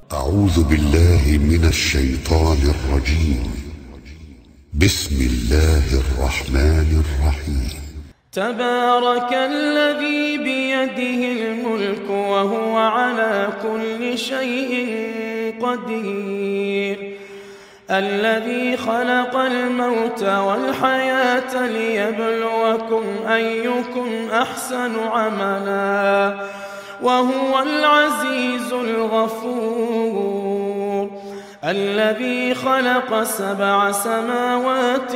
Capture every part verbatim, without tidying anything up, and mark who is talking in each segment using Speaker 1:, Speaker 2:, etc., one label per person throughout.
Speaker 1: أعوذ بالله من الشيطان الرجيم. بسم الله الرحمن الرحيم.
Speaker 2: تبارك الذي بيده الملك وهو على كل شيء قدير، الذي خلق الموت والحياة ليبلوكم أيكم أحسن عملا وهو العزيز الغفور، الذي خلق سبع سماوات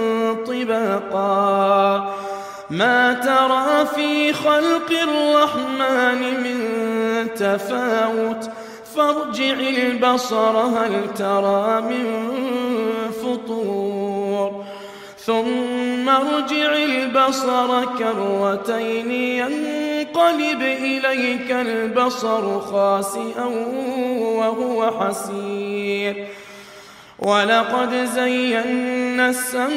Speaker 2: طباقا ما ترى في خلق الرحمن من تفاوت فارجع البصر هل ترى من فطور ثم ارجع البصر كرتين ينقلب إليك البصر خاسئا وهو حسير، ولقد زينا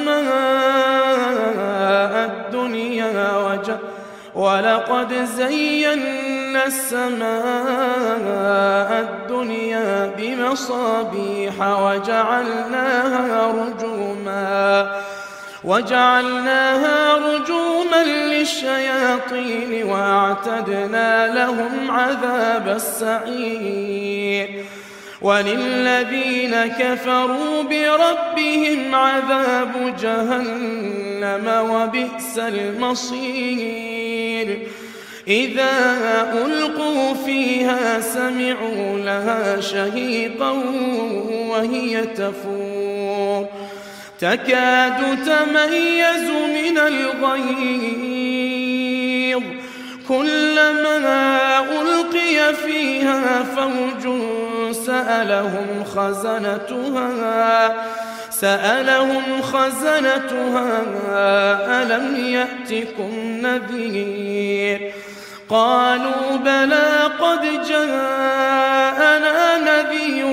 Speaker 2: السماء الدنيا وج ولقد زينا السماء الدنيا بمصابيح وجعلناها رجوما وجعلناها رجوما للشياطين وأعتدنا لهم عذاب السعير، وللذين كفروا بربهم عذاب جهنم وبئس المصير، إذا ألقوا فيها سمعوا لها شهيقا وهي تفور تكاد تميز من الغيظ كلما ألقي فيها فوج سألهم خزنتها سألهم خزنتها ألم يأتكم نذير، قالوا بلى قد جاءنا نذير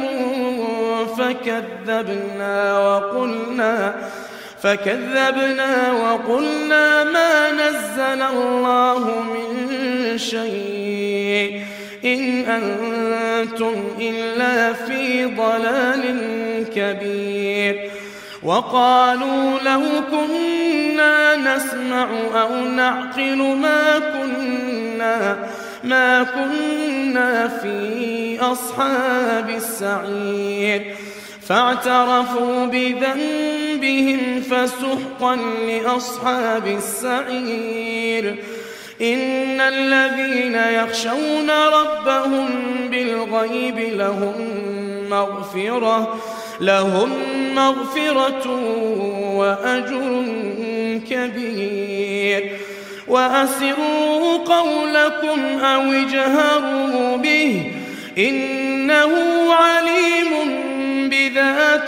Speaker 2: فكذبنا وقلنا فكذبنا وقلنا ما نزل الله من شيء إن أنتم إلا في ضلال كبير، وقالوا لو كنا نسمع أو نعقل ما كنا ما كنا في أصحاب السعير، فاعترفوا بذنبهم فسحقا لأصحاب السعير، إن الذين يخشون ربهم بالغيب لهم مغفرة لهم مغفرة وأجر كبير، وأسروا قولكم أو اجهروا به إنه عليم بذات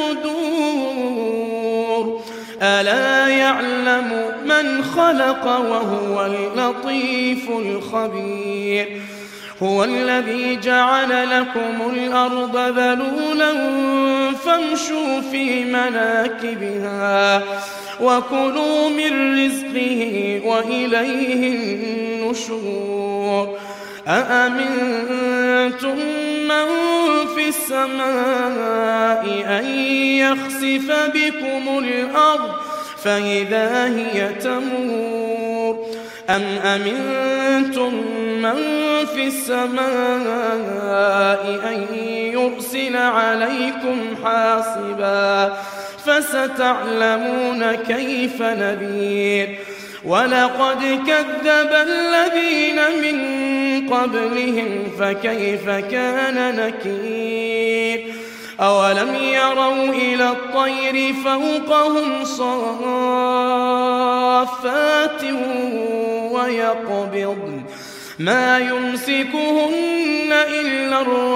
Speaker 2: الصدور، ألا يعلم من خلق وهو اللطيف الخبير، هو الذي جعل لكم الأرض ذلولا فامشوا في مناكبها وكلوا من رزقه وإليه النشور، أأمنتم من في السماء أن يخسف بكم الأرض فإذا هي تمور، أم أمنتم من في السماء أن يرسل عليكم حاصبا فستعلمون كيف نذير، ولقد كذب الذين من قبلهم فكيف كان نكير، أولم يروا إلى الطير فوقهم صافات ويقبضن ما يمسكهن إلا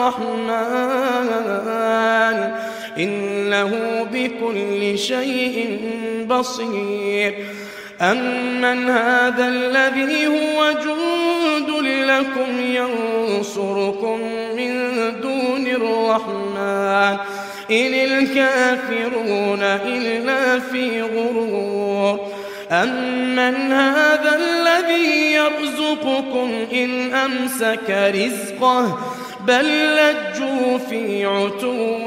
Speaker 2: الرحمن إنه بكل شيء بصير، أمن هذا الذي هو جند لكم ينصركم من دون الرحمن إن الكافرون إلا في غرور، أمن هذا الذي يرزقكم إن أمسك رزقه بل لجوا في عتو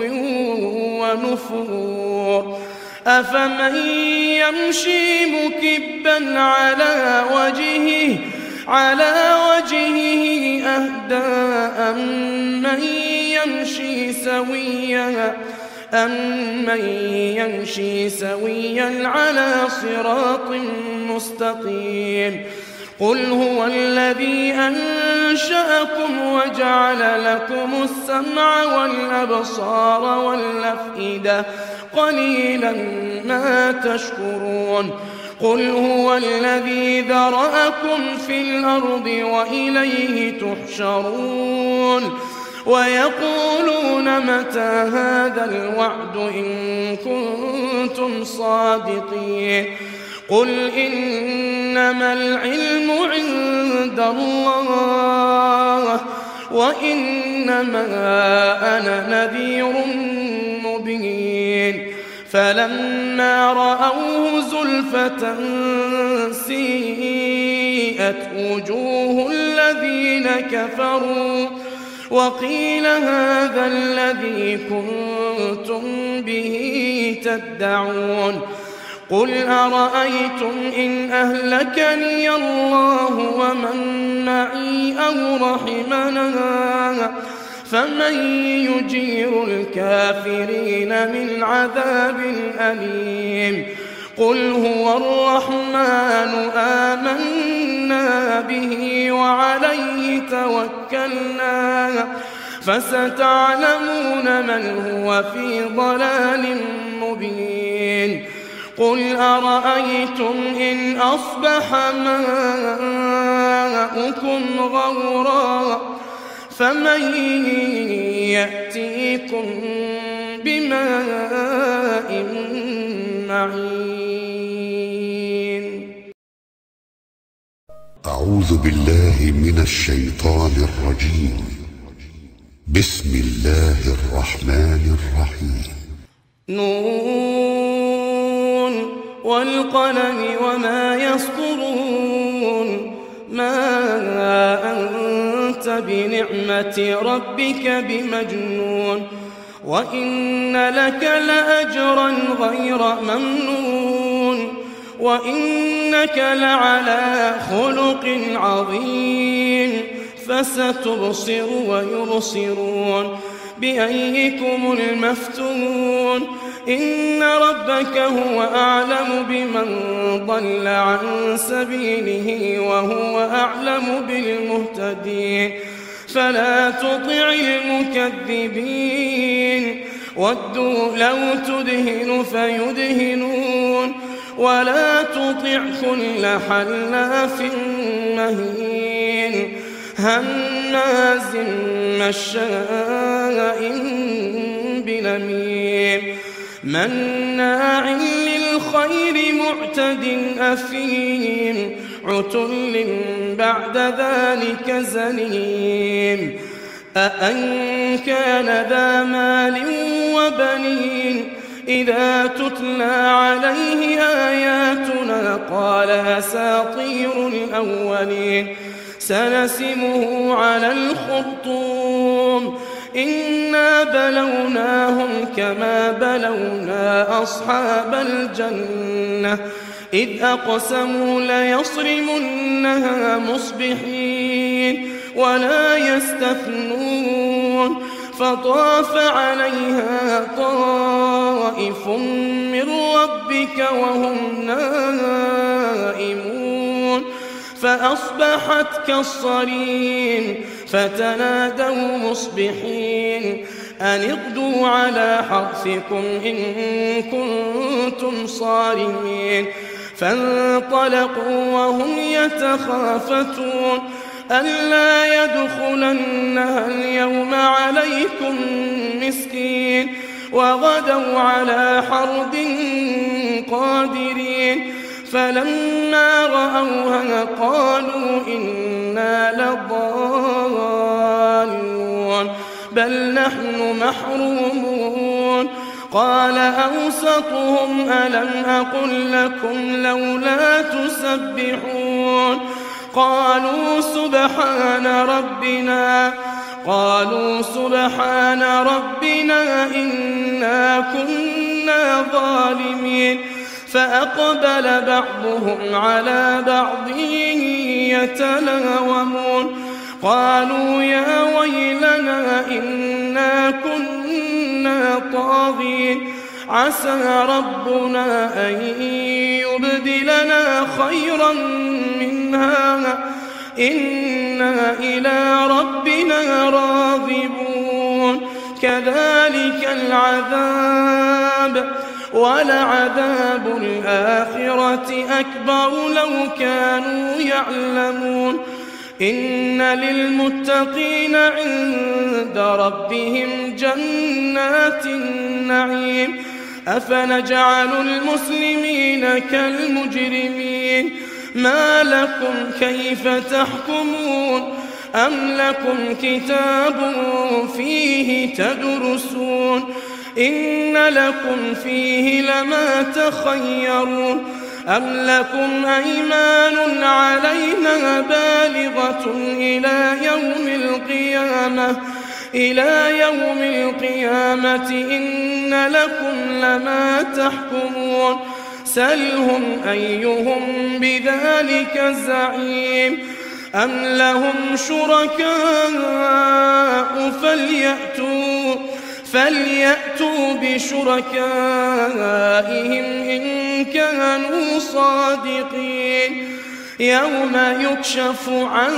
Speaker 2: ونفور أفمن يمشي مكبا على وجهه على وجهه أهدى أمن يمشي سويا أمن يمشي سويا على صراط مستقيم قل هو الذي أنشأكم وجعل لكم السمع والأبصار والأفئدة قليلا ما تشكرون قل هو الذي ذرأكم في الأرض وإليه تحشرون ويقولون متى هذا الوعد إن كنتم صادقين قل إنما العلم عند الله وإنما أنا نذير مبين فلما رأوه زلفة سيئت وجوه الذين كفروا وقيل هذا الذي كنتم به تدعون قل أرأيتم إن أهلكني الله ومن معي أو رحمنا فمن يجير الكافرين من عذاب أليم قل هو الرحمن آمنا به وعليه توكلنا فستعلمون من هو في ضلال مبين قل أرأيتم إن أصبح ماؤكم غورا فمن يأتيكم بماء معين
Speaker 1: أعوذ بالله من الشيطان الرجيم بسم الله الرحمن الرحيم
Speaker 2: نون والقلم وما يسطرون ما أنت بنعمة ربك بمجنون وإن لك لأجرا غير ممنون وإنك لعلى خلق عظيم فستبصر ويبصرون بأيكم المفتون إن ربك هو أعلم بمن ضل عن سبيله وهو أعلم بالمهتدين فلا تطع المكذبين ودوا لو تدهن فيدهنون ولا تطع كل حلاف مهين هماز مشاء بنميم مناع للخير معتد أثيم عتل بعد ذلك زنيم أأن كان ذا مال وبنين إذا تتلى عليه آياتنا قال أساطير الأولين سنسمه على الخرطوم إنا بلوناهم كما بلونا أصحاب الجنة إذ أقسموا ليصرمنها مصبحين ولا يستثنون فطاف عليها طائف من ربك وهم نائمون فأصبحت كالصريم فتنادوا مصبحين أن اغدوا على حرثكم إن كنتم صارمين فانطلقوا وهم يتخافتون ألا يدخلنها اليوم عليكم مسكين وغدوا على حرد قادرين فلما رأوها قالوا إنا لضالون بل نحن محرومون قال أوسطهم ألم أقل لكم لولا تسبحون قالوا سبحان ربنا قالوا سبحان ربنا إنا كنا ظالمين فأقبل بعضهم على بعض يتلاومون قالوا يا ويلنا إنا كنا طاغين عسى ربنا أن يبدلنا خيرا منها إنا إلى ربنا راغبون كذلك العذاب ولعذاب الآخرة أكبر لو كانوا يعلمون إن للمتقين عند ربهم جنات النعيم أفنجعل المسلمين كالمجرمين ما لكم كيف تحكمون أم لكم كتاب فيه تدرسون إن لكم فيه لما تخيرون أم لكم أيمان علينا بالغة إلى يوم القيامة إلى يوم القيامة إن لكم لما تحكمون سلهم أيهم بذلك زعيم أم لهم شركاء فليأتوا فليأتوا بشركائهم إن كانوا صادقين يوم يكشف عن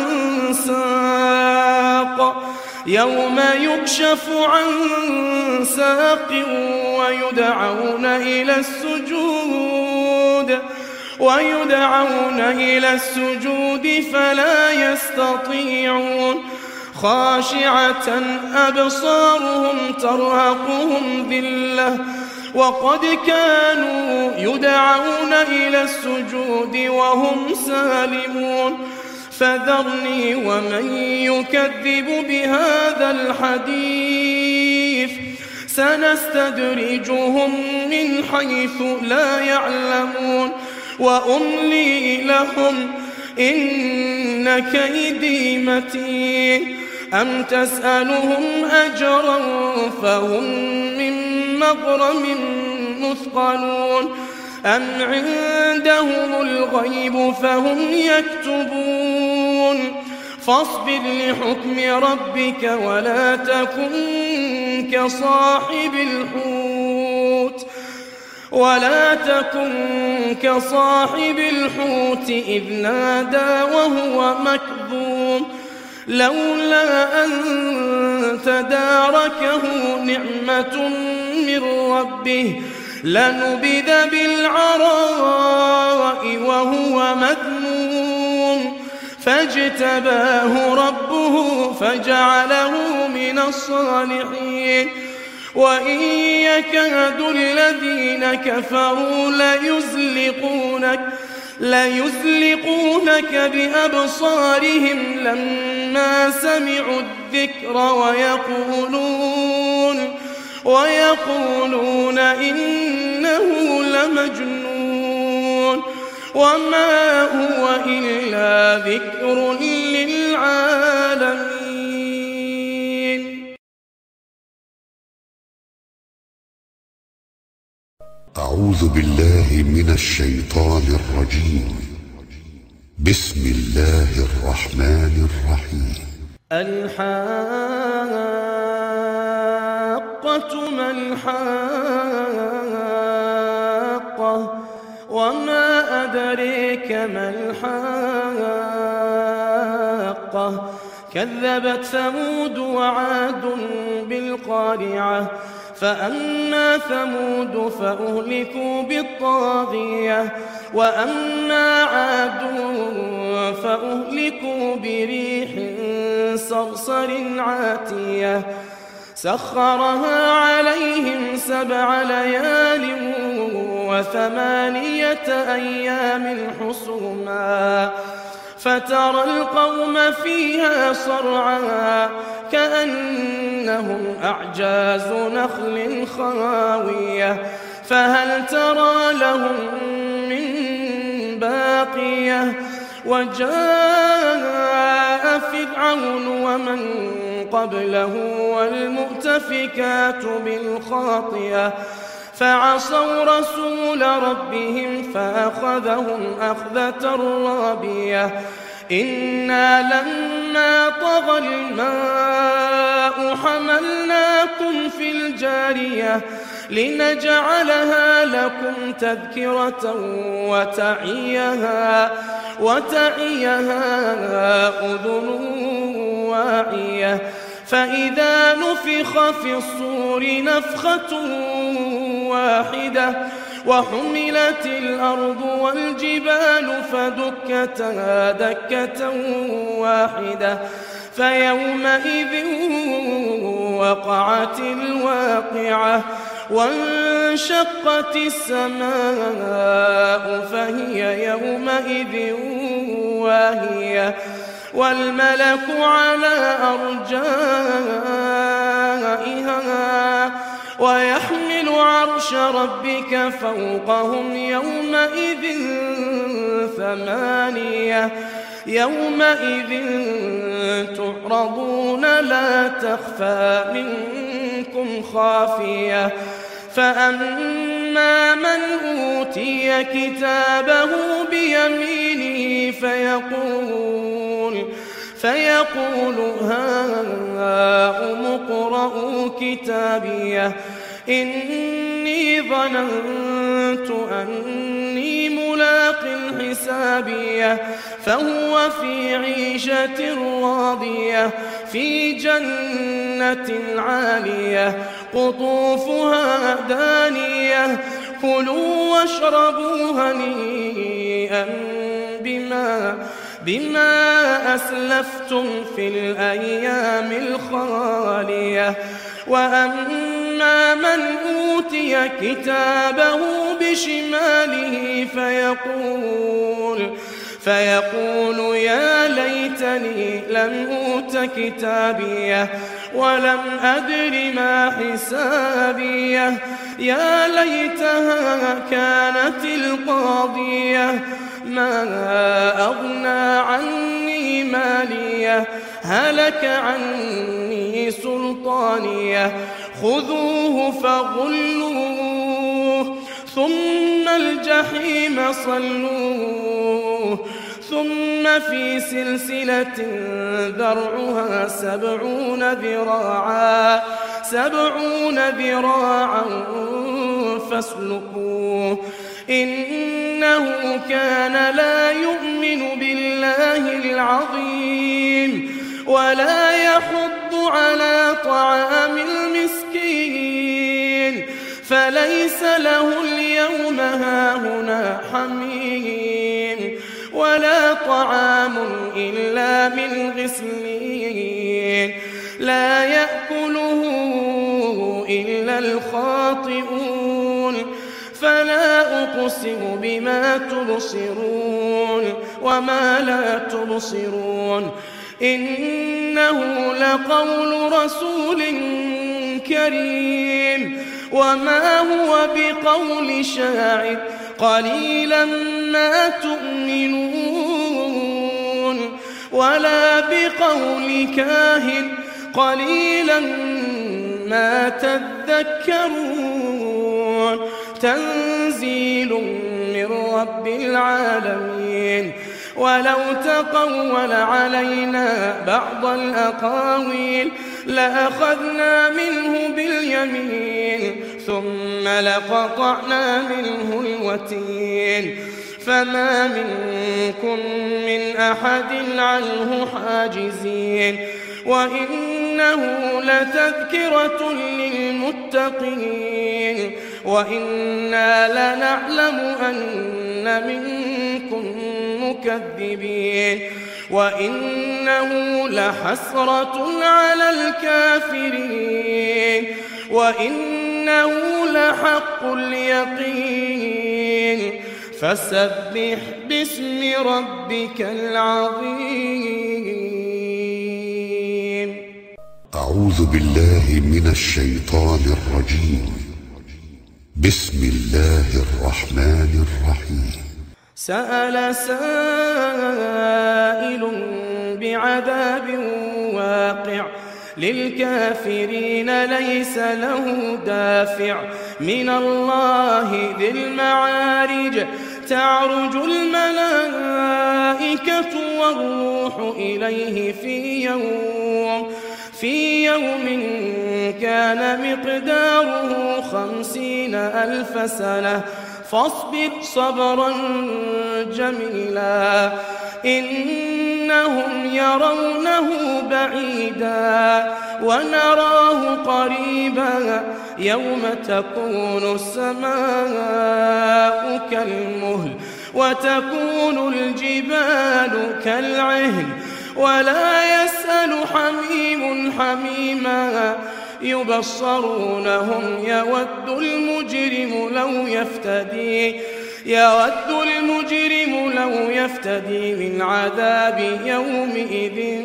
Speaker 2: ساق يوم يكشف عن ساق ويدعون إلى السجود ويدعون إلى السجود فلا يستطيعون خاشعة أبصارهم ترهقهم ذلة وقد كانوا يدعون إلى السجود وهم سالمون فذرني ومن يكذب بهذا الحديث سنستدرجهم من حيث لا يعلمون وأملي لهم إن كيدي متين أم تسألهم أجرا فهم من مغرم مثقلون أم عندهم الغيب فهم يكتبون فاصبر لحكم ربك ولا تكن كصاحب الحوت ولا تكن كصاحب الحوت إذ نادى وهو مكظوم لولا أن تداركه نعمة من ربه لنبذ بالعراء وهو مذموم فاجتباه ربه فجعله من الصالحين وإن يكاد الذين كفروا ليزلقونك ليزلقونك بأبصارهم لما سمعوا الذكر ويقولون ويقولون إنه لمجنون وما هو إلا ذكر للعالمين.
Speaker 1: أعوذ بالله من الشيطان الرجيم. بسم الله الرحمن الرحيم.
Speaker 2: الحاقة ما الحاقة وما أدريك ما الحاقة كذبت ثمود وعاد بالقارعة فأما ثمود فأهلكوا بالطاغية وأما عاد فأهلكوا بريح صرصر عاتية سخرها عليهم سبع ليال وثمانية أيام حسوما فترى القوم فيها صرعا كأنهم أعجاز نخل خاوية فهل ترى لهم من باقية وجاء فرعون ومن قبله والمؤتفكات بالخاطئة فعصوا رسول ربهم فأخذهم أخذة رابية إنا لما طغى الماء حملناكم في الجارية لنجعلها لكم تذكرة وتعيها, وتعيها أذن واعية فإذا نفخ في الصور نفخة واحدة وحملت الأرض والجبال فدكتا دكة واحدة فيومئذ وقعت الواقعة وانشقت السماء فهي يومئذ واهية والملك على أرجائها ويحمل عرش ربك فوقهم يومئذ ثمانية يومئذ تعرضون لا تخفى منكم خافية فأما من أوتي كتابه بيمينه فيقول فيقول هاؤم اقرءوا كتابيه إني ظننت أني ملاق حسابيه فهو في عيشة راضية في جنة عالية قطوفها دانية كلوا واشربوا هنيئا بما بما أسلفتم في الأيام الخالية وأما من أوتي كتابه بشماله فيقول فيقول يا ليتني لم أوت كتابيه ولم أدر ما حسابيه يا ليتها كانت القاضية ما أغنى عني ماليه هلك عني سلطانيه خذوه فغلوه ثم الجحيم صلوه ثم في سلسلة ذرعها سبعون ذراعا سبعون ذراعا فاسلكوه إنه كان لا يؤمن بالله العظيم ولا يحض على طعام المسكين فليس له اليوم هاهنا حميم ولا طعام إلا من غسلين لا يأكله إلا الخاطئون فلا أقسم بما تبصرون وما لا تبصرون إنه لقول رسول كريم وما هو بقول شاعر قليلا ما تؤمنون ولا بقول كاهن قليلا ما تذكرون تنزيل من رب العالمين ولو تقول علينا بعض الأقاويل لأخذنا منه باليمين ثم لقطعنا منه الوتين فما منكم من أحد عنه حاجزين وإنه لتذكرة للمتقين وإنا لنعلم أن منكم مكذبين وإنه لحسرة على الكافرين وإنه لحق اليقين فسبح باسم ربك العظيم.
Speaker 1: أعوذ بالله من الشيطان الرجيم. بسم الله الرحمن الرحيم.
Speaker 2: سأل سائل بعذاب واقع للكافرين ليس له دافع من الله ذي المعارج تعرج الملائكة والروح إليه في يوم في يوم كان مقداره خمسين ألف سنة فاصبر صبرا جميلا إنهم يرونه بعيدا ونراه قريبا يوم تكون السماء كالمهل وتكون الجبال كالعهن ولا يسأل حميم حميما يبصرونهم يود المجرم لو يفتدي يود المجرم لو يفتدي من عذاب يومئذ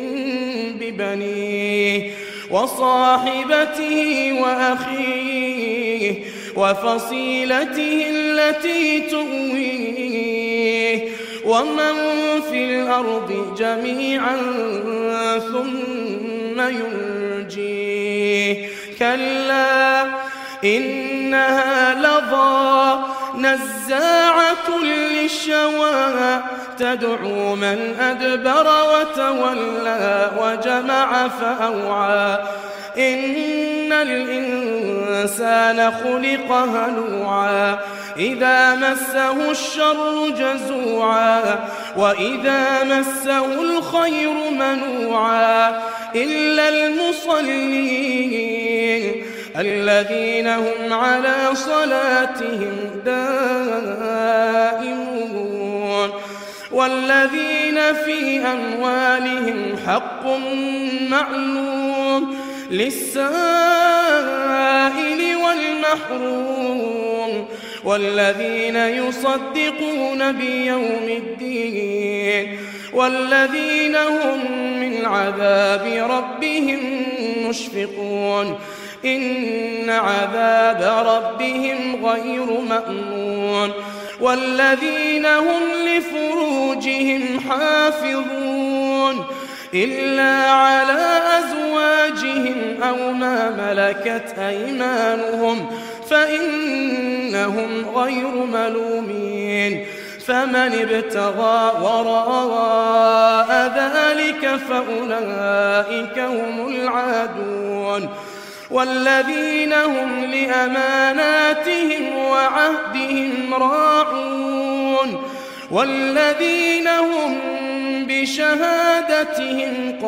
Speaker 2: ببنيه وصاحبته وأخيه وفصيلته التي تؤويه ومن في الأرض جميعا ثم ينجيه كلا إنها لظى نزاعة للشوى تدعو من أدبر وتولى وجمع فأوعى إن الإنسان خلق هلوعا إذا مسه الشر جزوعا وإذا مسه الخير منوعا إلا المصلين الذين هم على صلاتهم دائمون والذين في أموالهم حق معلوم للسائل والمحروم والذين يصدقون بيوم الدين والذين هم من عذاب ربهم مشفقون إن عذاب ربهم غير مأمون والذين هم لفروجهم حافظون إلا على أزواجهم أو ما ملكت أيمانهم فإنهم غير ملومين فمن ابتغى وراء ذلك فأولئك هم العادون والذين هم لأماناتهم وعهدهم راعون والذين هم بشهادتهم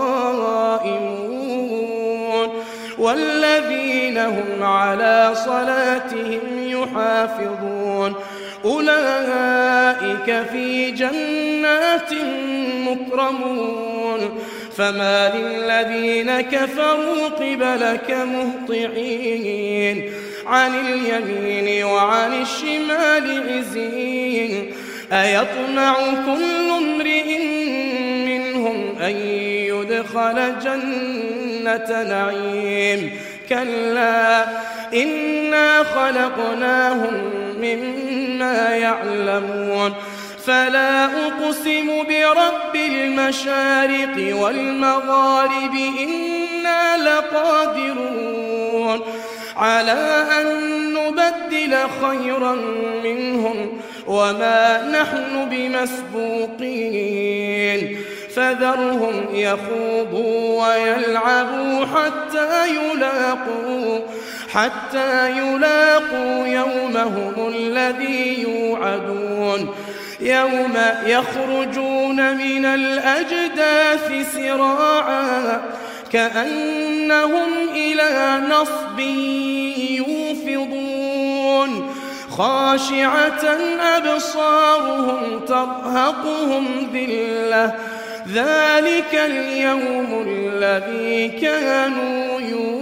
Speaker 2: قائمون والذين هم على صلاتهم يحافظون أولئك في جنات مكرمون فما للذين كفروا قبلك مهطعين عن اليمين وعن الشمال عزين أيطمع كل امرئ منهم أن يدخل جنة نعيم كلا إنا خلقناهم مما يعلمون فلا أقسم برب المشارق والمغارب إنا لقادرون على أن نبدل خيرا منهم وما نحن بمسبوقين فذرهم يخوضوا ويلعبوا حتى يلاقوا حتى يلاقوا يومهم الذي يوعدون يوم يخرجون من الأجداث سراعا كأنهم إلى نصب يوفضون خاشعة أبصارهم ترهقهم ذلة ذلك اليوم الذي كانوا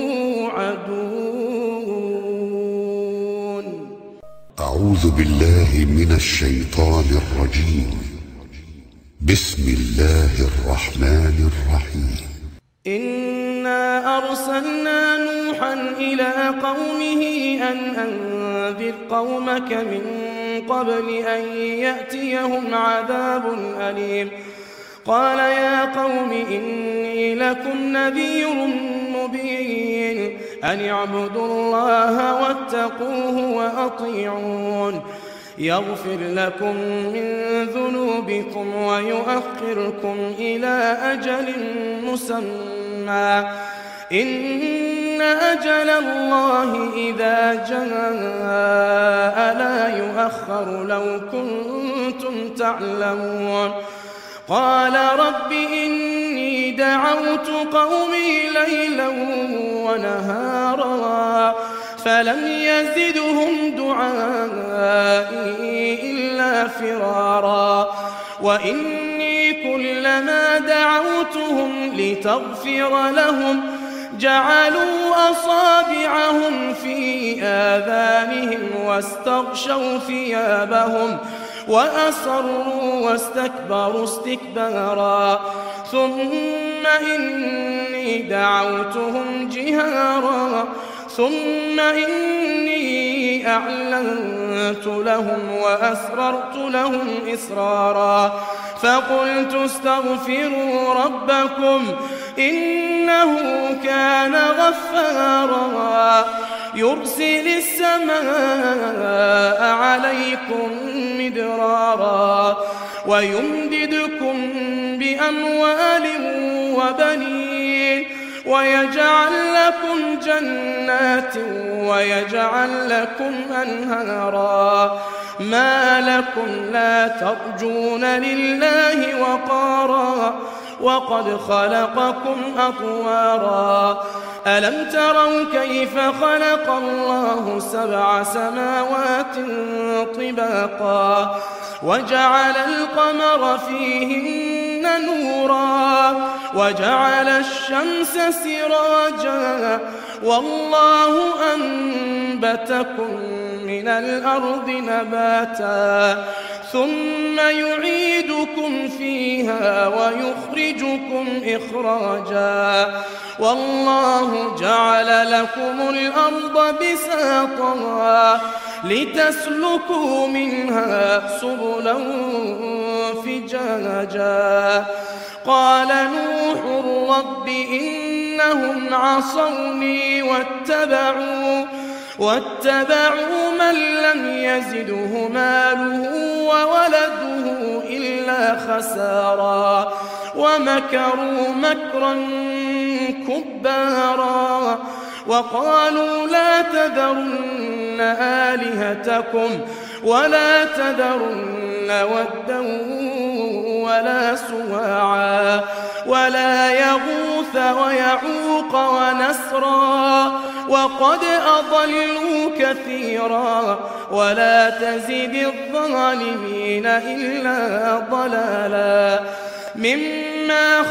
Speaker 2: يوعدون.
Speaker 1: أعوذ بالله من الشيطان الرجيم. بسم الله الرحمن الرحيم.
Speaker 2: إنا أرسلنا نوحا إلى قومه أن أنذر قومك من قبل أن يأتيهم عذاب أليم قال يا قوم إني لكم نذير مبين أن اعبدوا الله واتقوه وأطيعون يغفر لكم من ذنوبكم ويؤخركم إلى أجل مسمى إن أجل الله إذا جاء لا يؤخر لو كنتم تعلمون قال رب إني دعوت قومي ليلا ونهارا فلم يزدهم دعائي إلا فرارا وإني كلما دعوتهم لتغفر لهم جعلوا أصابعهم في آذانهم واستغشوا ثيابهم وأصروا واستكبروا استكبارا ثم إني دعوتهم جهارا ثم إني أعلنت لهم وأسررت لهم إسرارا فقلت استغفروا ربكم إنه كان غفارا يرسل السماء عليكم مدرارا ويمددكم بأموال وبنين ويجعل لكم جنات ويجعل لكم أنهارا ما لكم لا ترجون لله وقارا وقد خلقكم أطوارا ألم تروا كيف خلق الله سبع سماوات طباقا وجعل القمر فيهن نورا وجعل الشمس سراجا والله أنبتكم من الأرض نباتا ثم يعيدكم فيها ويخرجكم إخراجا والله جعل لكم الأرض بساطا لتسلكوا منها سبلا فجاجا قال نوح رب إنهم عصوني واتبعوا واتبعوا من لم يزده ماله وولده إلا خسارا ومكروا مكرا كبارا وقالوا لا تذرن آلهتكم ولا تذرن ودا ولا سواعا ولا يغوث ويعوق ونسرا وقد أضلوا كثيرا ولا تزد الظالمين إلا ضلالا مما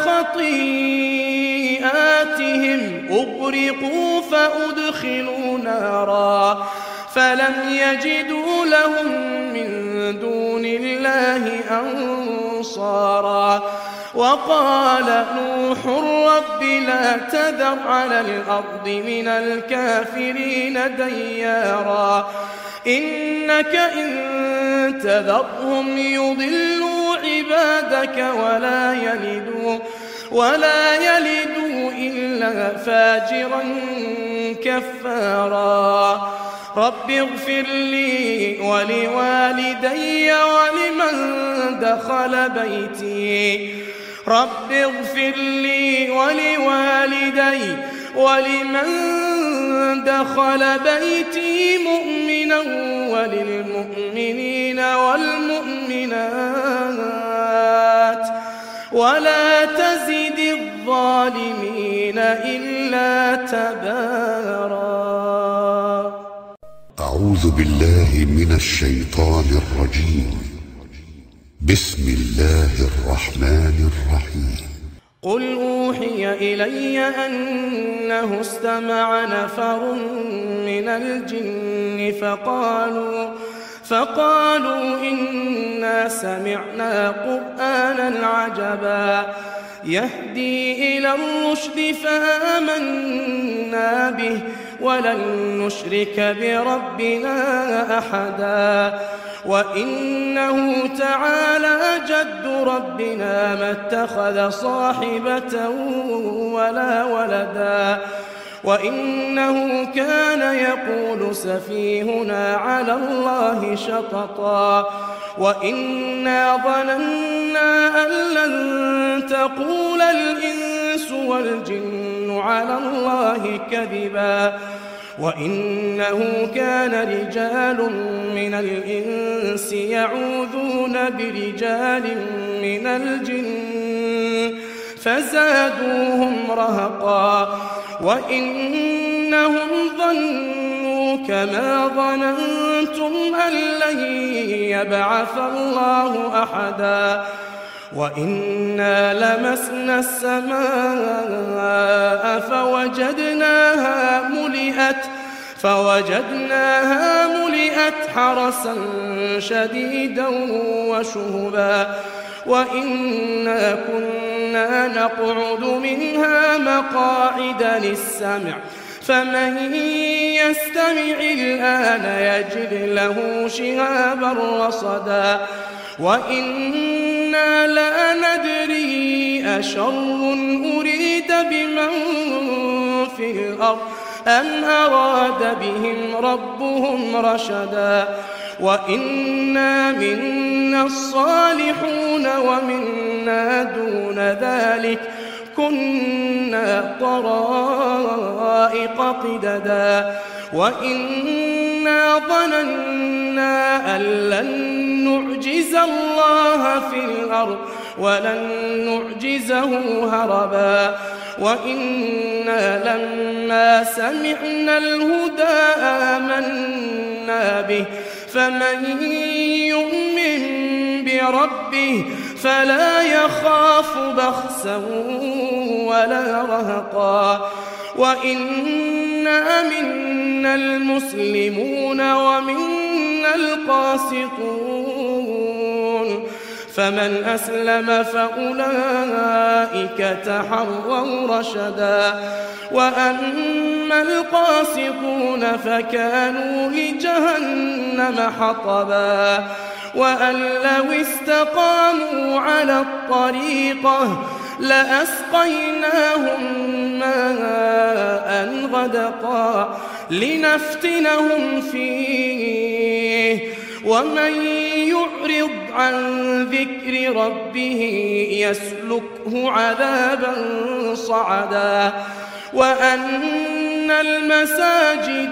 Speaker 2: خطيئاتهم أغرقوا فأدخلوا نارا فلم يجدوا لهم من دون الله أنصارا وقال نوح رب لا تذر على الأرض من الكافرين ديارا إنك إن تذرهم يضلوا عبادك ولا يلدوا ولا يلدوا إلا فاجرا كفارا رب اغفر لي ولوالدي ولمن دخل بيتي رب اغفر لي ولوالدي ولمن دخل بيتي مؤمنا وللمؤمنين والمؤمنات ولا تزد الظالمين إلا تبارا.
Speaker 1: أعوذ بالله من الشيطان الرجيم. بسم الله الرحمن الرحيم.
Speaker 2: قل أوحي إلي أنه استمع نفر من الجن فقالوا فقالوا إنا سمعنا قرآنا عجبا يهدي إلى الرشد فآمنا به ولن نشرك بربنا أحدا وإنه تعالى جد ربنا ما اتخذ صاحبة ولا ولدا وإنه كان يقول سفيهنا على الله شططا وإنا ظننا أن لن تقول الإنس والجن على الله كذبا وإنه كان رجال من الإنس يعوذون برجال من الجن فزادوهم رهقا وإنهم ظنوا كما ظننتم أن لن يبعث الله أحدا وإنا لمسنا السماء فوجدناها ملئت فوجدناها ملئت حرسا شديدا وشهبا وإنا كنا نقعد منها مقاعد للسمع فمن يستمع الآن يجد له شهابا رصدا وإنا لا ندري أشر أريد بمن في الأرض أم أراد بهم ربهم رشدا وإنا منا الصالحون ومنا دون ذلك كنا طرائق قددا وإنا ظننا أن لن نعجز الله في الأرض ولن نعجزه هربا وإنا لما سمعنا الهدى آمنا به فمن يؤمن بربه فلا يخاف بخسا ولا رهقا وإنا منا المسلمون ومنا القاسطون فمن أسلم فأولئك تحروا رشدا وأما القاسطون فكانوا لجهنم حطبا وأن لو استقاموا على الطريقة لأسقيناهم ماء غدقا لنفتنهم فيه ومن يعرض عن ذكر ربه يسلكه عذابا صعدا وأن المساجد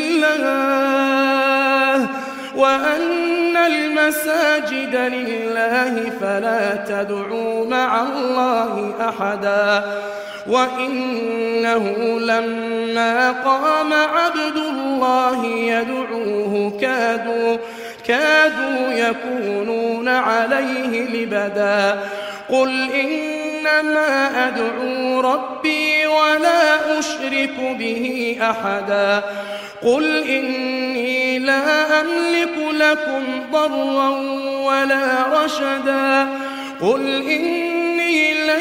Speaker 2: لله وأن المساجد لله فلا تدعوا مع الله أحدا وإنه لما قام عبد الله يدعوه كادوا كادوا يكونون عليه لبدا قل إنما أدعو ربي ولا أشرك به أحدا قل إني لا أملك لكم ضرا ولا رشدا قل إني لن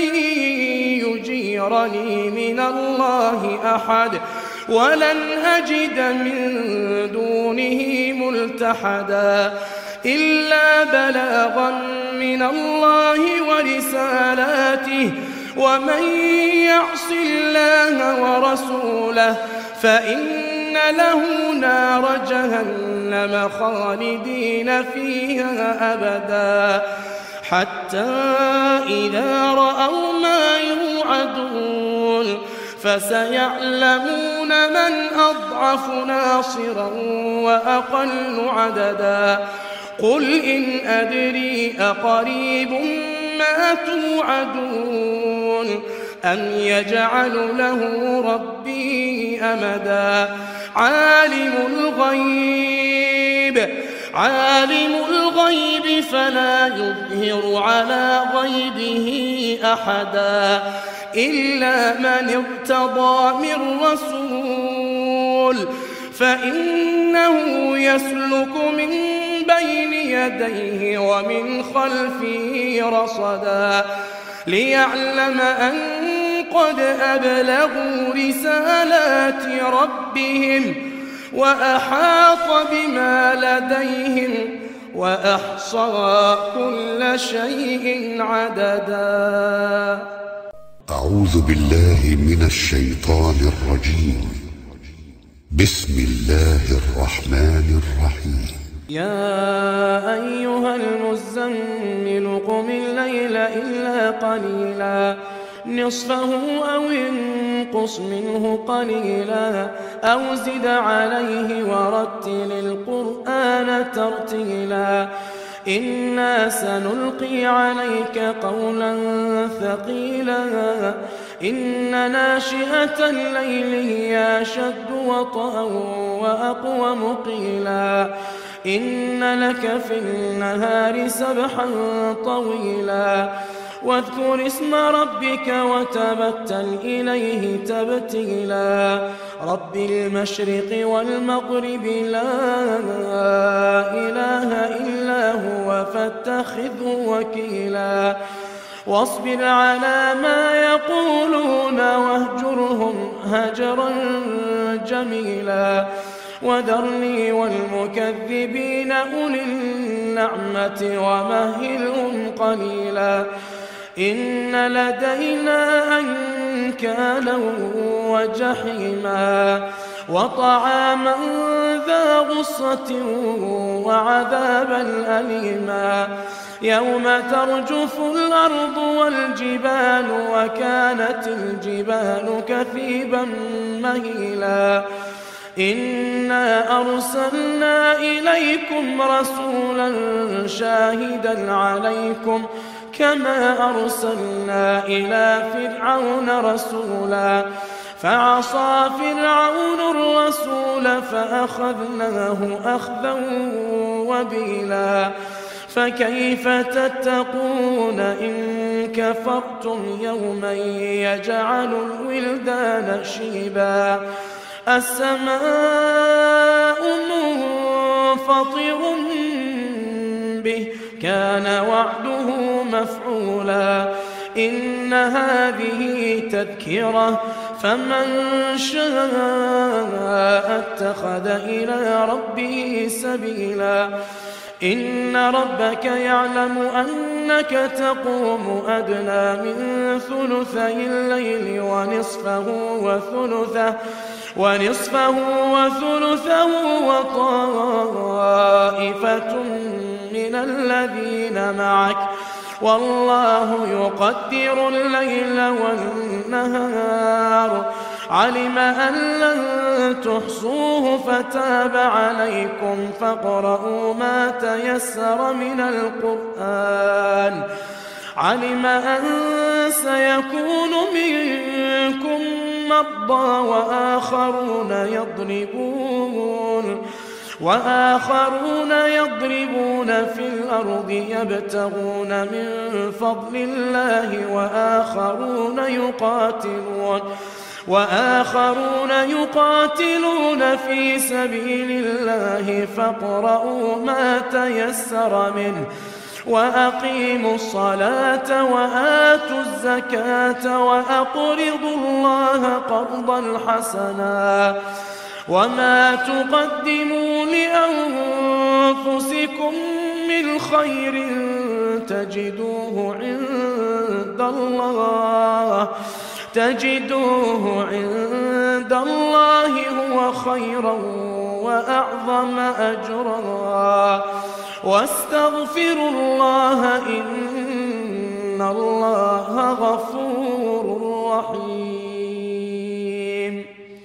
Speaker 2: يجيرني من الله أحد ولن أجد من دونه ملتحدا إلا بلاغا من الله ورسالاته ومن يعص الله ورسوله فإن له نار جهنم خالدين فيها أبدا حتى إذا رأوا ما يوعدون فسيعلمون من أضعف ناصرا وأقل عددا قل إن أدري أقريب ما توعدون أم يجعل له ربي أمدا عالم الغيب عالم الغيب فلا يظهر على غيبه أحدا إلا من ارتضى من رسول فإنه يسلك من بين يديه ومن خلفه رصدا ليعلم أن قد أبلغوا رسالات ربهم وأحاط بما لديهم وأحصى كل شيء عددا.
Speaker 1: أعوذ بالله من الشيطان الرجيم. بسم الله الرحمن الرحيم.
Speaker 2: يا أيها المزمل قم الليل إلا قليلا نصفه أو انقص منه قليلا أو زد عليه ورتل القرآن ترتيلا إنا سنلقي عليك قولا ثقيلا إن ناشئة الليل هي أشد وطئا وأقوم قيلا إن لك في النهار سبحا طويلا واذكر اسم ربك وتبتل إليه تبتيلا رب المشرق والمغرب لا إله إلا هو فاتخذه وكيلا واصبر على ما يقولون واهجرهم هجرا جميلا وذرني والمكذبين أولي النعمة ومهلهم قليلا إن لدينا أنكالا وجحيما وطعاما ذا غصة وعذابا أليما يوم ترجف الأرض والجبال وكانت الجبال كثيبا مهيلا إنا أرسلنا إليكم رسولا شاهدا عليكم كما أرسلنا إلى فرعون رسولا فعصى فرعون الرسول فأخذناه أخذا وبيلا فكيف تتقون إن كفرتم يوما يجعل الولدان شيبا السماء منفطر به كان وعده مفعولا إن هذه تذكرة فمن شاء اتخذ إلى ربه سبيلا إن ربك يعلم أنك تقوم أدنى من ثلثي الليل ونصفه وثلثه ونصفه وثلثه وطائفة من الذين معك والله يقدر الليل والنهار علم أن لن تحصوه فتاب عليكم فاقرؤوا ما تيسر من القرآن علم أن سيكون منكم مرضى وآخرون يضربون وآخرون يضربون في الأرض يبتغون من فضل الله وآخرون يقاتلون وآخرون يقاتلون في سبيل الله فاقرؤوا ما تيسر منه وأقيموا الصلاة وآتوا الزكاة وأقرضوا الله قرضا حسنا وما تقدموا لأنفسكم من خير تجدوه عند الله تجدوه عند الله هو خيرا وأعظم أجرا واستغفروا الله إن الله غفور رحيم.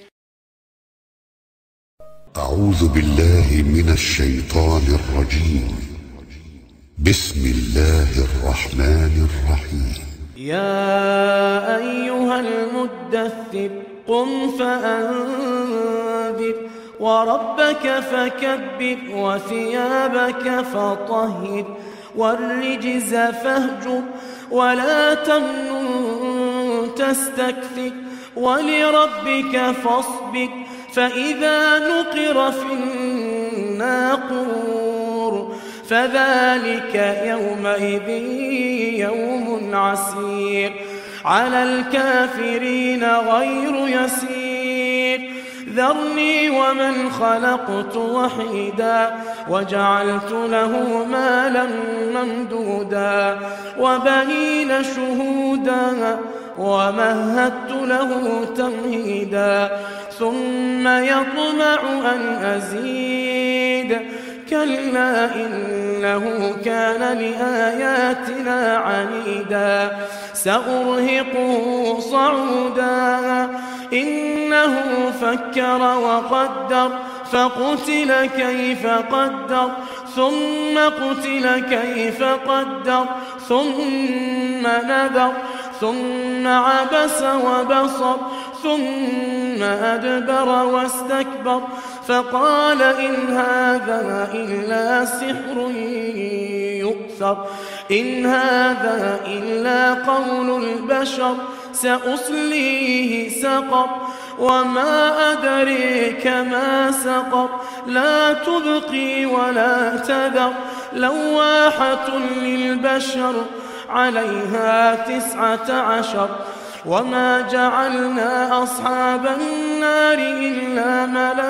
Speaker 1: أعوذ بالله من الشيطان الرجيم. بسم الله الرحمن الرحيم.
Speaker 2: يا أيها المدثر قم فأنذر وربك فكبر وثيابك فطهر والرجز فاهجر ولا تمنن تستكثر ولربك فاصبر فإذا نقر في الناقور فذلك يومئذ يوم عسير على الكافرين غير يسير ذرني ومن خلقت وحيدا وجعلت له مالا ممدودا وبنين شهودا ومهدت له تمهيدا ثم يطمع أن أزيد كلا إنه كان لآياتنا عنيدا سأرهقه صعودا إنه فكر وقدر فقتل كيف قدر ثم قتل كيف قدر ثم نذر ثم عبس وبصر ثم أدبر واستكبر فقال إن هذا إلا سحر يؤثر إن هذا إلا قول البشر سأصليه سقر وما أدريك ما سقر لا تبقي ولا تذر لواحة للبشر عليها تسعة عشر وما جعلنا أصحاب النار إلا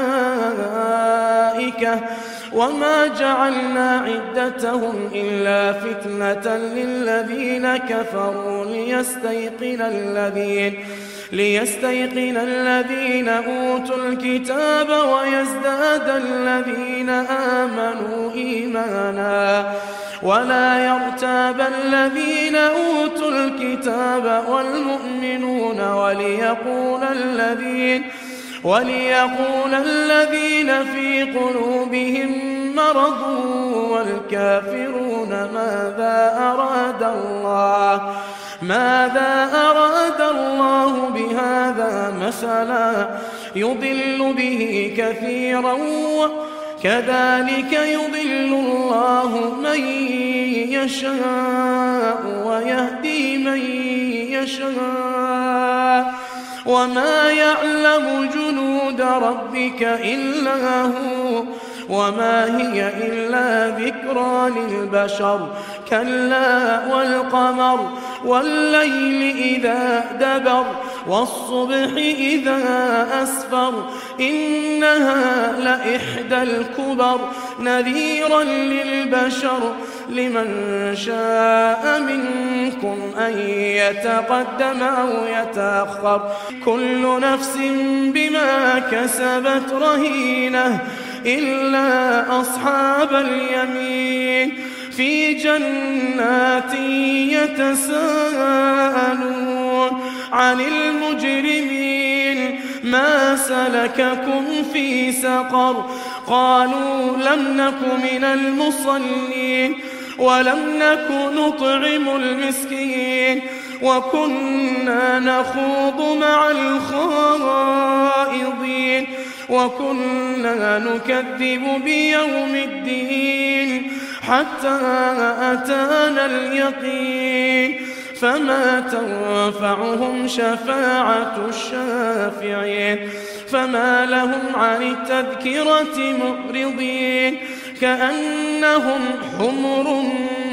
Speaker 2: ملائكة وما جعلنا عدتهم إلا فتنة للذين كفروا ليستيقن الذين ليستيقن الذين أوتوا الكتاب ويزداد الذين آمنوا إيمانا ولا يرتاب الذين أوتوا الكتاب والمؤمنون وليقول الذين وليقول الذين في قلوبهم مرض والكافرون ماذا أراد الله ماذا أراد الله بهذا مثلا يضل به كثيرا كذلك يضل الله من يشاء ويهدي من يشاء وما يعلم جنود ربك إلا هو وما هي إلا ذكرى للبشر كلا والقمر والليل إذا دبر والصبح إذا أسفر إنها لإحدى الكبر نذيرا للبشر لمن شاء منكم أن يتقدم أو يتأخر كل نفس بما كسبت رهينة إلا أصحاب اليمين في جنات يتساءلون عن المجرمين ما سلككم في سقر قالوا لم نك من المصلين ولم نك نطعم المسكين وكنا نخوض مع الخائضين وكنا نكذب بيوم الدين حتى أتانا اليقين فما تنفعهم شفاعة الشافعين فما لهم عن التذكرة معرضين كأنهم حمر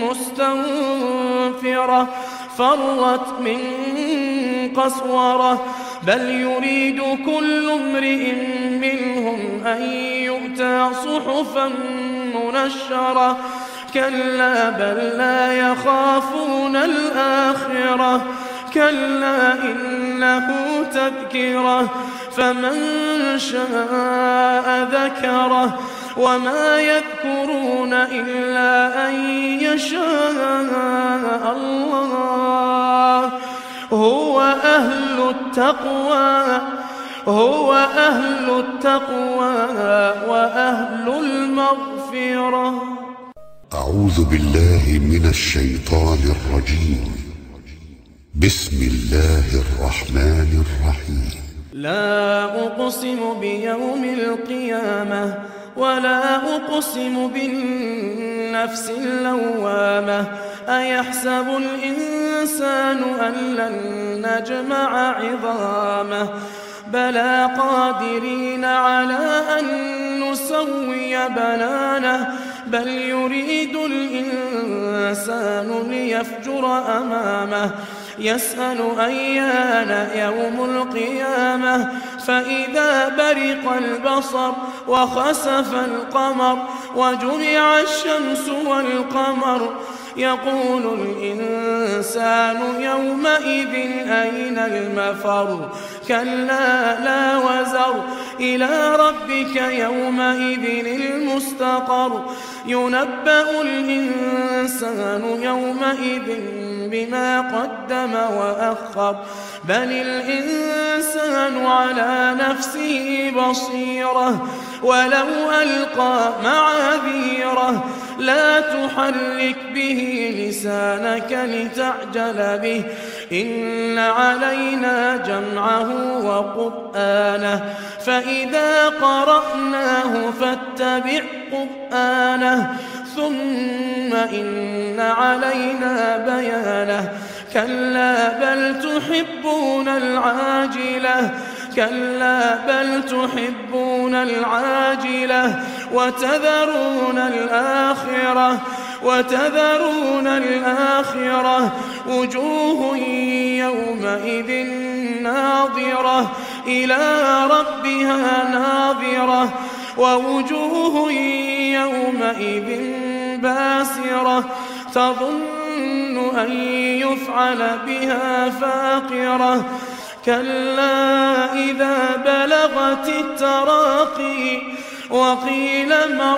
Speaker 2: مستنفرة فرت من قسورة بل يريد كل امرئ منهم أن يؤتى صحفا منشرة كلا بل لا يخافون الآخرة كلا إنه تذكرة فمن شاء ذكره وما يذكرون إلا أن يشاء الله هو أهل التقوى هو أهل التقوى وأهل المغفرة.
Speaker 1: أعوذ بالله من الشيطان الرجيم. بسم الله الرحمن الرحيم.
Speaker 2: لا أقسم بيوم القيامة ولا أقسم بالنفس اللوامة أيحسب الإنسان أن لن نجمع عظامه بلى قادرين على أن نسوي بنانه بل يريد الإنسان ليفجر أمامه يسأل أيان يوم القيامة فإذا برق البصر وخسف القمر وجمع الشمس والقمر يقول الإنسان يومئذ أين المفر كلا لا وزر إلى ربك يومئذ المستقر ينبأ الإنسان يومئذ بما قدم وأخر بل الإنسان على نفسه بصيرة ولو ألقى معاذيره لا تحرك به لسانك لتعجل به إن علينا جمعه وقرآنه فإذا قرأناه فاتبع قرآنه ثم إن علينا بيانه كلا بل تحبون العاجلة كلا بل تحبون العاجلة وتذرون الآخرة وتذرون الآخرة وجوه يومئذ ناظرة إلى ربها ناظرة ووجوه يومئذ باسرة تظن أن يفعل بها فاقرة كلا إذا بلغت التراقي وقيل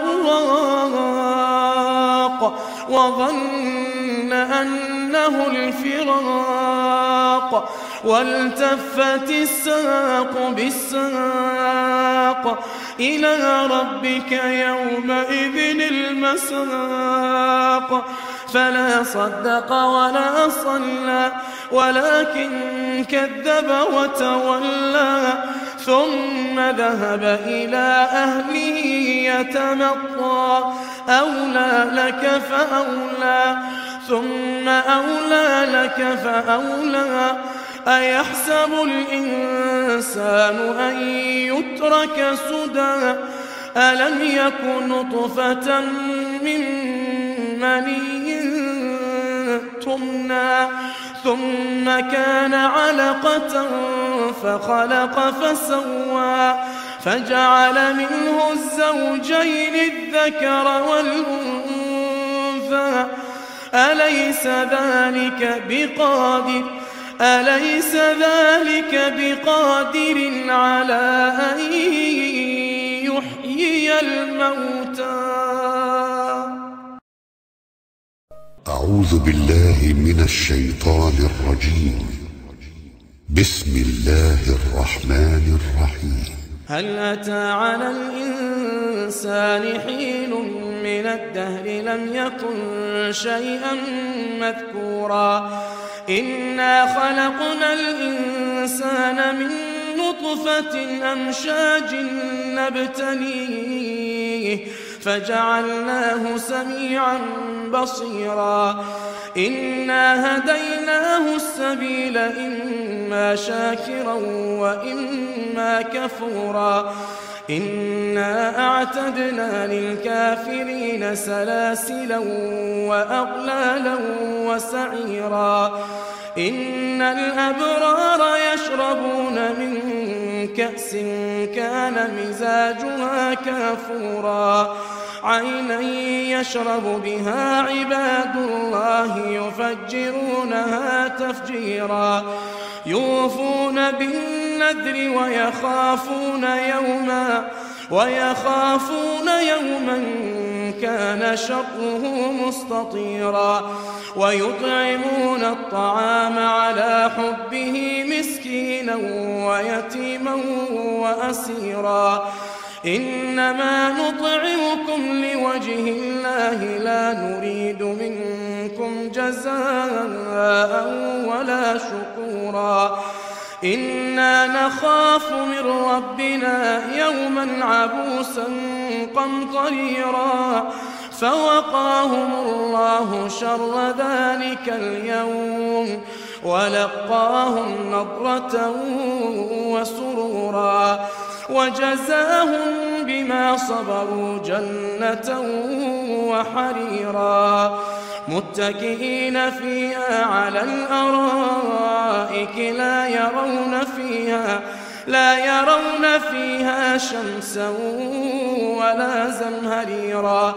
Speaker 2: مراق وظن أنه الفراق والتفت الساق بالساق إلى ربك يومئذ المساق فلا صدق ولا صلى ولكن كذب وتولى ثم ذهب إلى أهله يتمطى أولى لك فأولى ثم أولى لك فأولى أيحسب الإنسان أن يترك سدى ألم يكن نطفة من مني تمنى ثم كان علقة فخلق فسوى فجعل منه الزوجين الذكر والأنثى أليس ذلك بقادر أليس ذلك بقادر على أن يحيي الموتى.
Speaker 1: أعوذ بالله من الشيطان الرجيم. بسم الله الرحمن الرحيم.
Speaker 2: هل أتى على الإنسان حين من الدهر لم يكن شيئا مذكورا إنا خلقنا الإنسان من نطفة أمشاج نبتليه فجعلناه سميعا بصيرا إنا هديناه السبيل إما شاكرا وإما كفورا إنا أعتدنا للكافرين سلاسلا وأغلالا وسعيرا إن الأبرار يشربون من كأس كان مزاجها كافورا عينا يشرب بها عباد الله يفجرونها تفجيرا يوفون بالنذر ويخافون يوما ويخافون يوما كان شره مستطيرا ويطعمون الطعام على حبه مسكينا ويتيما وأسيرا إنما نطعمكم لوجه الله لا نريد منكم جزاء ولا شكورا إنا نخاف من ربنا يوما عبوسا قمطريرا فوقاهم الله شر ذلك اليوم ولقاهم نضرة وسرورا وجزاهم بما صبروا جنة وحريرا متكئين فيها على الأرائك لا يرون فيها لا يرون فيها شمسا ولا زمهريرا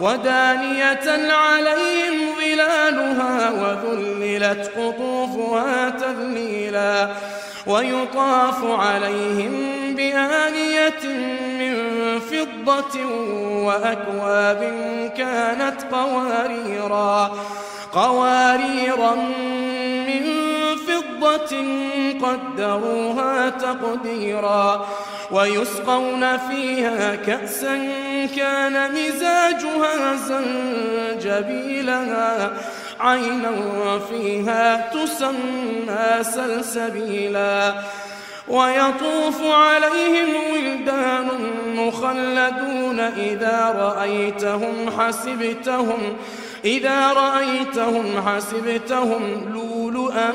Speaker 2: ودانية عليهم ظلالها وذللت قطوفها تذليلا ويطاف عليهم بآنية من فضة وأكواب كانت قواريرا قواريرا من فضة قدروها تقديرا ويسقون فيها كأسا كان مزاجها زنجبيلا عينا فيها تسمى سلسبيلا ويطوف عليهم ولدان مخلدون إذا رأيتهم حسبتهم إذا رأيتهم حسبتهم لؤلؤا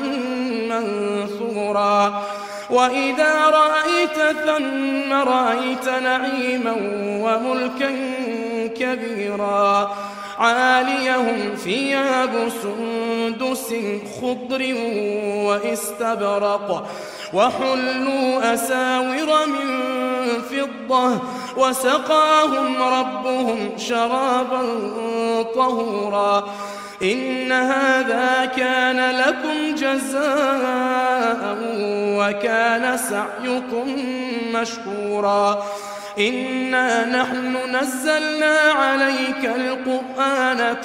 Speaker 2: منثورا وإذا رأيت ثم رأيت نعيما وملكا كبيرا عاليهم ثياب سندس خضر واستبرق وحلوا أساور من فضة وسقاهم ربهم شرابا طهورا إن هذا كان لكم جزاء وكان سعيكم مشكورا إنا نحن نزلنا عليك القرآن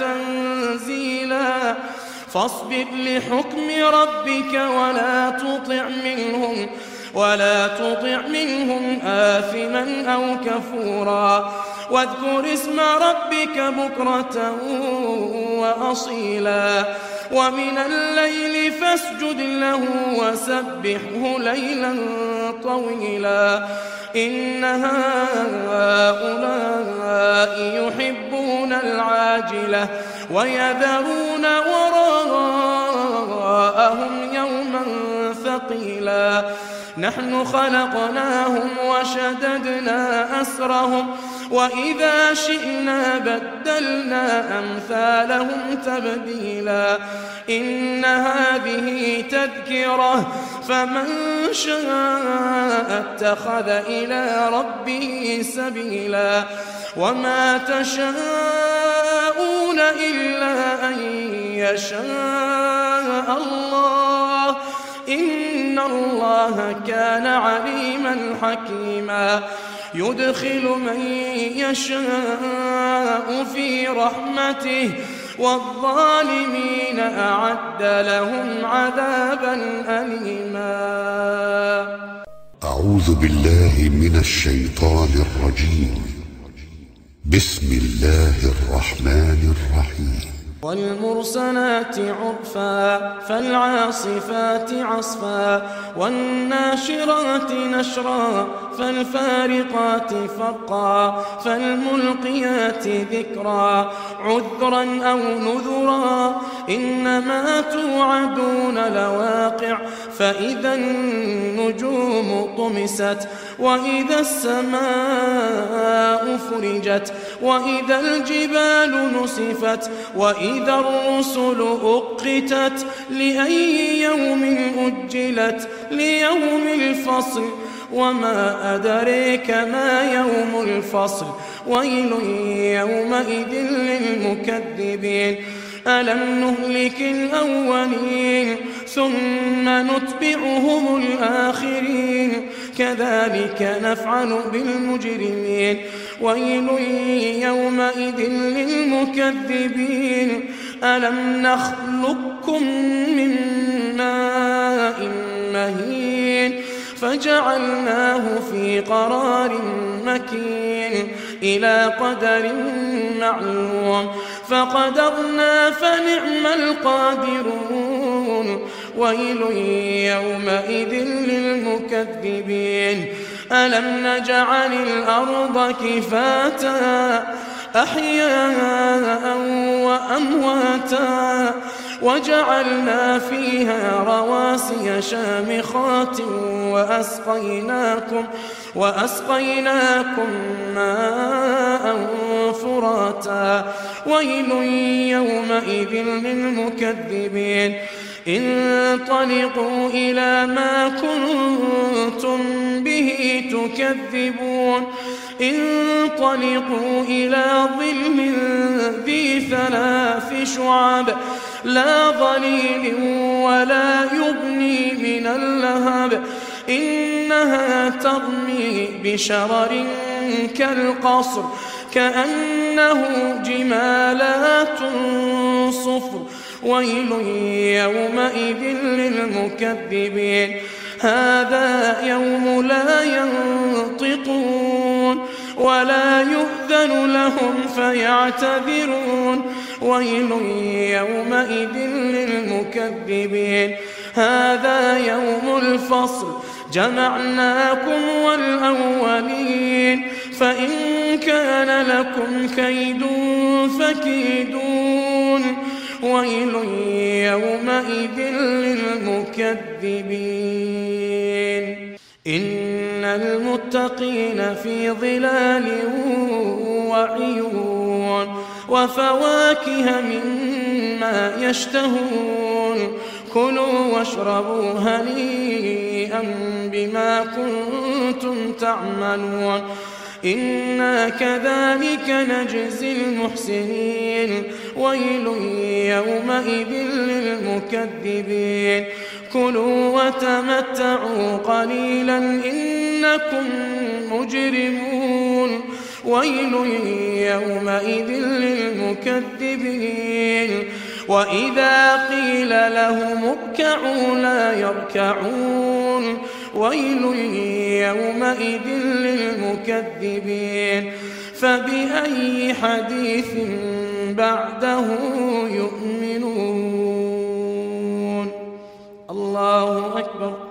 Speaker 2: تنزيلا فاصبر لحكم ربك ولا تطع منهم ولا تطع منهم آثما أو كفورا واذكر اسم ربك بكرة وأصيلا ومن الليل فاسجد له وسبحه ليلا طويلا إن هؤلاء يحبون العاجلة ويذرون وراءهم يوما ثقيلا نحن خلقناهم وشددنا أسرهم وإذا شئنا بدلنا أمثالهم تبديلا إن هذه تذكرة فمن شاء اتخذ إلى ربه سبيلا وما تشاءون إلا أن يشاء الله إن الله كان عليما حكيما يدخل من يشاء في رحمته والظالمين أعد لهم عذابا أليما.
Speaker 1: أعوذ بالله من الشيطان الرجيم. بسم الله الرحمن الرحيم.
Speaker 2: والمرسلات عرفا فالعاصفات عصفا والناشرات نشرا فالفارقات فرقا فالملقيات ذكرا عذرا أو نذرا إنما توعدون لواقع فإذا النجوم طمست وإذا السماء فرجت وإذا الجبال نسفت وإذا الرسل أقتت لأي يوم أجلت ليوم الفصل وما أدريك ما يوم الفصل ويل يومئذ للمكذبين ألم نهلك الأولين ثم نتبعهم الآخرين كذلك نفعل بالمجرمين ويل يومئذ للمكذبين ألم نخلقكم من ماء مهين فجعلناه في قرار مكين إلى قدر معلوم فقدرنا فنعم القادرون ويل يومئذ للمكذبين ألم نجعل الأرض كفاتا أحياء وأمواتا وجعلنا فيها رواسي شامخات وأسقيناكم وأسقيناكم ماء فراتا ويل يومئذ للمكذبين انطلقوا إلى ما كنتم به تكذبون انطلقوا إلى ظل ذي ثلاث شعب لا ظليل ولا يغني من اللهب إنها ترمي بشرر كالقصر كأنه جمالات صفر ويل يومئذ للمكذبين هذا يوم لا ينطقون ولا يؤذن لهم فيعتذرون ويل يومئذ للمكذبين هذا يوم الفصل جمعناكم والأولين فإن كان لكم كيد فكيدون ويل يومئذ للمكذبين إن المتقين في ظلال وعيون وفواكه مما يشتهون كلوا واشربوا هنيئا بما كنتم تعملون إنا كذلك نجزي المحسنين ويل يومئذ للمكذبين كلوا وتمتعوا قليلا إنكم مجرمون ويل يومئذ للمكذبين وإذا قيل لهم اركعوا لا يركعون ويل يومئذ للمكذبين فبأي حديث بعده يؤمنون الله أكبر.